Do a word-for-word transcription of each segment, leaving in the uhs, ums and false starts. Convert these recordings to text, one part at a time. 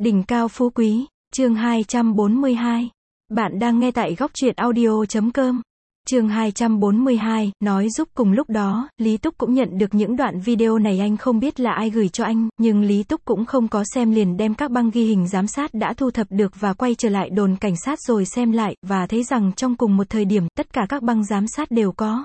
Đỉnh cao phú quý, chương hai trăm bốn mươi hai. Bạn đang nghe tại góc truyện audio chấm com. Chương hai trăm bốn mươi hai, nói giúp. Cùng lúc đó, Lý Túc cũng nhận được những đoạn video này, anh không biết là ai gửi cho anh, nhưng Lý Túc cũng không có xem liền đem các băng ghi hình giám sát đã thu thập được và quay trở lại đồn cảnh sát rồi xem lại, và thấy rằng trong cùng một thời điểm, tất cả các băng giám sát đều có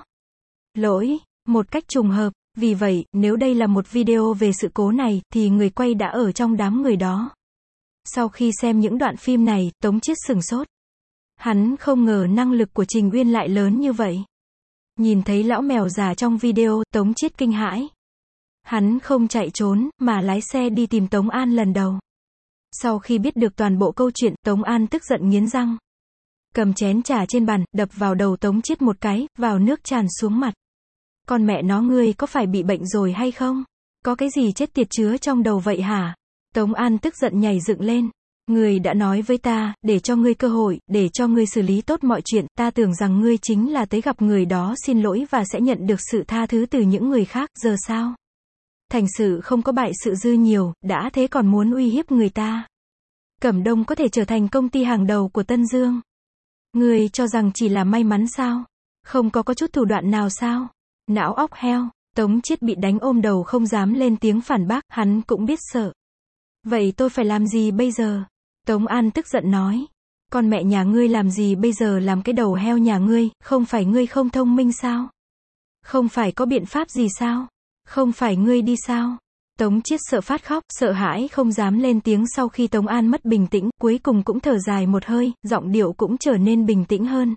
lỗi, một cách trùng hợp. Vì vậy, nếu đây là một video về sự cố này, thì người quay đã ở trong đám người đó. Sau khi xem những đoạn phim này, Tống Chiết sửng sốt. Hắn không ngờ năng lực của Trình Uyên lại lớn như vậy. Nhìn thấy lão mèo già trong video, Tống Chiết kinh hãi. Hắn không chạy trốn, mà lái xe đi tìm Tống An lần đầu. Sau khi biết được toàn bộ câu chuyện, Tống An tức giận nghiến răng. Cầm chén trà trên bàn, đập vào đầu Tống Chiết một cái, vào nước tràn xuống mặt. Con mẹ nó, ngươi có phải bị bệnh rồi hay không? Có cái gì chết tiệt chứa trong đầu vậy hả? Tống An tức giận nhảy dựng lên. Ngươi đã nói với ta, để cho ngươi cơ hội, để cho ngươi xử lý tốt mọi chuyện, ta tưởng rằng ngươi chính là tới gặp người đó xin lỗi và sẽ nhận được sự tha thứ từ những người khác, giờ sao? Thành sự không có bại sự dư nhiều, đã thế còn muốn uy hiếp người ta. Cẩm Đông có thể trở thành công ty hàng đầu của Tân Dương. Ngươi cho rằng chỉ là may mắn sao? Không có có chút thủ đoạn nào sao? Não óc heo. Tống Chiết bị đánh ôm đầu không dám lên tiếng phản bác, hắn cũng biết sợ. Vậy tôi phải làm gì bây giờ? Tống An tức giận nói. Con mẹ nhà ngươi làm gì bây giờ, làm cái đầu heo nhà ngươi, không phải ngươi không thông minh sao? Không phải có biện pháp gì sao? Không phải ngươi đi sao? Tống Chiết sợ phát khóc, sợ hãi không dám lên tiếng. Sau khi Tống An mất bình tĩnh, cuối cùng cũng thở dài một hơi, giọng điệu cũng trở nên bình tĩnh hơn.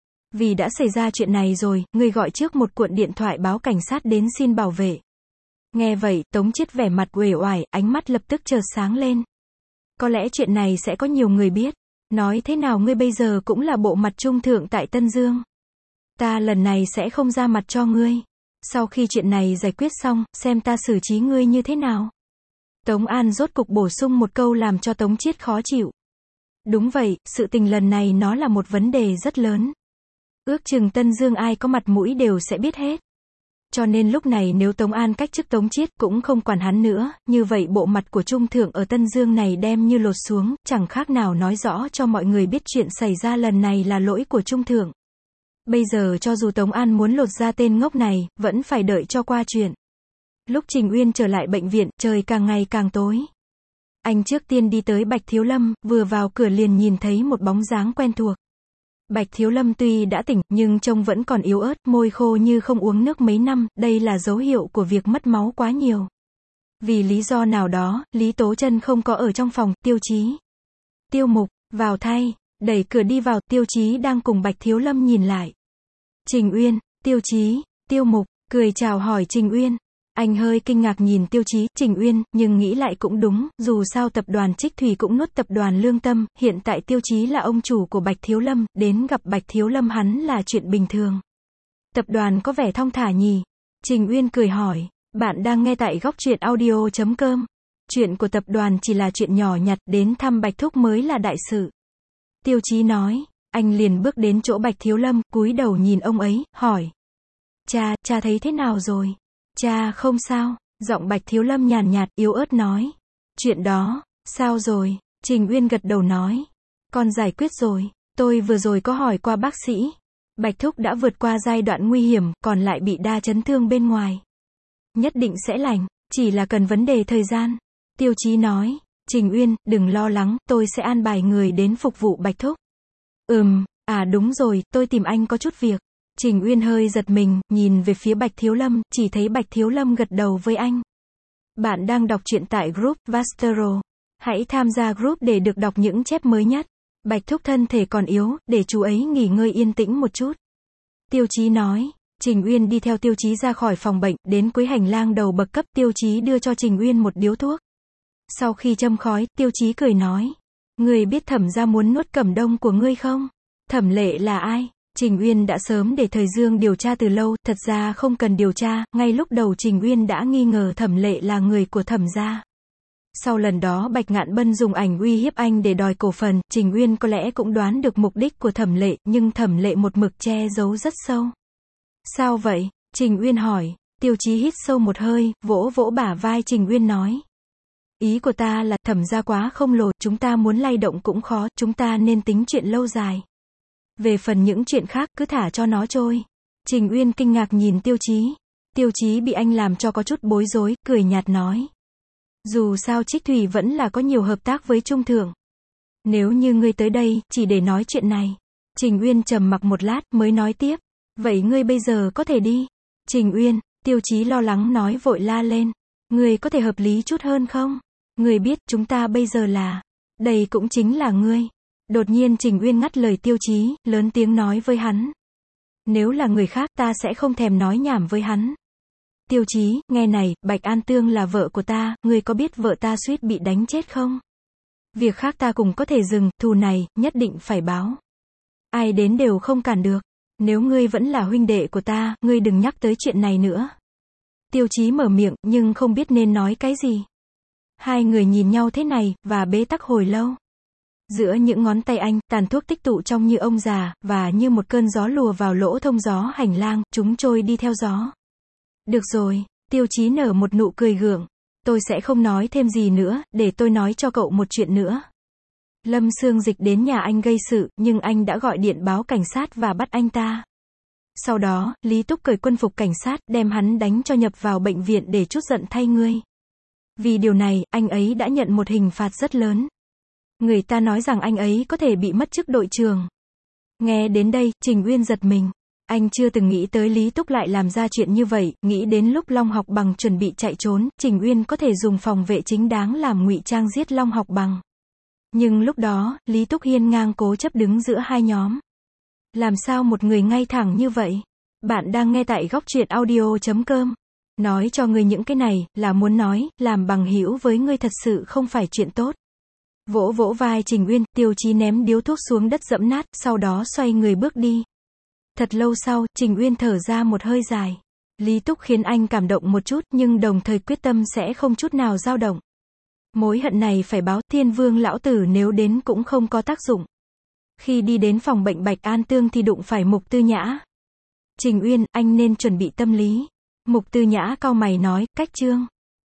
Vì đã xảy ra chuyện này rồi, ngươi gọi trước một cuộn điện thoại báo cảnh sát đến xin bảo vệ. Nghe vậy, Tống Chiết vẻ mặt uể oải, ánh mắt lập tức chợt sáng lên. Có lẽ chuyện này sẽ có nhiều người biết. Nói thế nào ngươi bây giờ cũng là bộ mặt trung thượng tại Tân Dương. Ta lần này sẽ không ra mặt cho ngươi. Sau khi chuyện này giải quyết xong, xem ta xử trí ngươi như thế nào. Tống An rốt cục bổ sung một câu làm cho Tống Chiết khó chịu. Đúng vậy, sự tình lần này nó là một vấn đề rất lớn. Ước chừng Tân Dương ai có mặt mũi đều sẽ biết hết. Cho nên lúc này nếu Tống An cách chức Tống Chiết cũng không quản hắn nữa, như vậy bộ mặt của Trung Thượng ở Tân Dương này đem như lột xuống, chẳng khác nào nói rõ cho mọi người biết chuyện xảy ra lần này là lỗi của Trung Thượng. Bây giờ cho dù Tống An muốn lột ra tên ngốc này, vẫn phải đợi cho qua chuyện. Lúc Trình Uyên trở lại bệnh viện, trời càng ngày càng tối. Anh trước tiên đi tới Bạch Thiếu Lâm, vừa vào cửa liền nhìn thấy một bóng dáng quen thuộc. Bạch Thiếu Lâm tuy đã tỉnh, nhưng trông vẫn còn yếu ớt, môi khô như không uống nước mấy năm, đây là dấu hiệu của việc mất máu quá nhiều. Vì lý do nào đó, Lý Tố Chân không có ở trong phòng, Tiêu Chí, Tiêu Mục, vào thay, đẩy cửa đi vào, Tiêu Chí đang cùng Bạch Thiếu Lâm nhìn lại. Trình Uyên, Tiêu Chí, Tiêu Mục, cười chào hỏi Trình Uyên. Anh hơi kinh ngạc nhìn Tiêu Chí, Trình Uyên, nhưng nghĩ lại cũng đúng, dù sao tập đoàn Trích Thủy cũng nuốt tập đoàn Lương Tâm, hiện tại Tiêu Chí là ông chủ của Bạch Thiếu Lâm, đến gặp Bạch Thiếu Lâm hắn là chuyện bình thường. Tập đoàn có vẻ thong thả nhỉ? Trình Uyên cười hỏi. Bạn đang nghe tại góc truyện audio chấm com. Chuyện của tập đoàn chỉ là chuyện nhỏ nhặt, đến thăm Bạch Thúc mới là đại sự. Tiêu Chí nói. Anh liền bước đến chỗ Bạch Thiếu Lâm, cúi đầu nhìn ông ấy, hỏi. Cha, cha thấy thế nào rồi? Cha không sao, giọng Bạch Thiếu Lâm nhàn nhạt, yếu ớt nói. Chuyện đó, sao rồi? Trình Uyên gật đầu nói. Con giải quyết rồi, tôi vừa rồi có hỏi qua bác sĩ. Bạch Thúc đã vượt qua giai đoạn nguy hiểm, còn lại bị đa chấn thương bên ngoài. Nhất định sẽ lành, chỉ là cần vấn đề thời gian. Tiêu Chí nói. Trình Uyên, đừng lo lắng, tôi sẽ an bài người đến phục vụ Bạch Thúc. Ừm, à đúng rồi, tôi tìm anh có chút việc. Trình Uyên hơi giật mình, nhìn về phía Bạch Thiếu Lâm, chỉ thấy Bạch Thiếu Lâm gật đầu với anh. Bạn đang đọc truyện tại group Vastero. Hãy tham gia group để được đọc những chép mới nhất. Bạch Thúc thân thể còn yếu, để chú ấy nghỉ ngơi yên tĩnh một chút. Tiêu Chí nói. Trình Uyên đi theo Tiêu Chí ra khỏi phòng bệnh, đến cuối hành lang đầu bậc cấp, Tiêu Chí đưa cho Trình Uyên một điếu thuốc. Sau khi châm khói, Tiêu Chí cười nói. Ngươi biết Thẩm gia muốn nuốt Cẩm Đông của ngươi không? Thẩm Lệ là ai? Trình Uyên đã sớm để Thời Dương điều tra từ lâu, thật ra không cần điều tra, ngay lúc đầu Trình Uyên đã nghi ngờ Thẩm Lệ là người của Thẩm gia. Sau lần đó Bạch Ngạn Bân dùng ảnh uy hiếp anh để đòi cổ phần, Trình Uyên có lẽ cũng đoán được mục đích của Thẩm Lệ, nhưng Thẩm Lệ một mực che giấu rất sâu. Sao vậy? Trình Uyên hỏi. Tiêu Chí hít sâu một hơi, vỗ vỗ bả vai Trình Uyên nói. Ý của ta là, Thẩm gia quá không lồ, chúng ta muốn lay động cũng khó, chúng ta nên tính chuyện lâu dài. Về phần những chuyện khác, cứ thả cho nó trôi. Trình Uyên kinh ngạc nhìn Tiêu Chí. Tiêu Chí bị anh làm cho có chút bối rối, cười nhạt nói. Dù sao Trích Thủy vẫn là có nhiều hợp tác với Trung Thượng. Nếu như ngươi tới đây, chỉ để nói chuyện này. Trình Uyên trầm mặc một lát, mới nói tiếp. Vậy ngươi bây giờ có thể đi. Trình Uyên, Tiêu Chí lo lắng nói vội la lên. Ngươi có thể hợp lý chút hơn không? Ngươi biết, chúng ta bây giờ là. Đây cũng chính là ngươi. Đột nhiên Trình Uyên ngắt lời Tiêu Chí, lớn tiếng nói với hắn. Nếu là người khác, ta sẽ không thèm nói nhảm với hắn. Tiêu Chí, nghe này, Bạch An Tương là vợ của ta, ngươi có biết vợ ta suýt bị đánh chết không? Việc khác ta cũng có thể dừng, thù này, nhất định phải báo. Ai đến đều không cản được. Nếu ngươi vẫn là huynh đệ của ta, ngươi đừng nhắc tới chuyện này nữa. Tiêu Chí mở miệng, nhưng không biết nên nói cái gì. Hai người nhìn nhau thế này, và bế tắc hồi lâu. Giữa những ngón tay anh, tàn thuốc tích tụ trong như ông già, và như một cơn gió lùa vào lỗ thông gió hành lang, chúng trôi đi theo gió. Được rồi, Tiêu Chí nở một nụ cười gượng. Tôi sẽ không nói thêm gì nữa, để tôi nói cho cậu một chuyện nữa. Lâm Sương Dịch đến nhà anh gây sự, nhưng anh đã gọi điện báo cảnh sát và bắt anh ta. Sau đó, Lý Túc cởi quân phục cảnh sát, đem hắn đánh cho nhập vào bệnh viện để trút giận thay ngươi. Vì điều này, anh ấy đã nhận một hình phạt rất lớn. Người ta nói rằng anh ấy có thể bị mất chức đội trưởng. Nghe đến đây, Trình Uyên giật mình. Anh chưa từng nghĩ tới Lý Túc lại làm ra chuyện như vậy, nghĩ đến lúc Long Học Bằng chuẩn bị chạy trốn, Trình Uyên có thể dùng phòng vệ chính đáng làm ngụy trang giết Long Học Bằng. Nhưng lúc đó, Lý Túc hiên ngang cố chấp đứng giữa hai nhóm. Làm sao một người ngay thẳng như vậy? Bạn đang nghe tại góc truyện audio chấm com. Nói cho ngươi những cái này, là muốn nói, làm bằng hữu với ngươi thật sự không phải chuyện tốt. Vỗ vỗ vai Trình Uyên, Tiêu Chí ném điếu thuốc xuống đất dẫm nát, sau đó xoay người bước đi. Thật lâu sau, Trình Uyên thở ra một hơi dài. Lý Túc khiến anh cảm động một chút, nhưng đồng thời quyết tâm sẽ không chút nào dao động. Mối hận này phải báo, Thiên Vương lão tử nếu đến cũng không có tác dụng. Khi đi đến phòng bệnh Bạch An Tương thì đụng phải Mục Tư Nhã. Trình Uyên, anh nên chuẩn bị tâm lý. Mục Tư Nhã cau mày nói, cách Trương.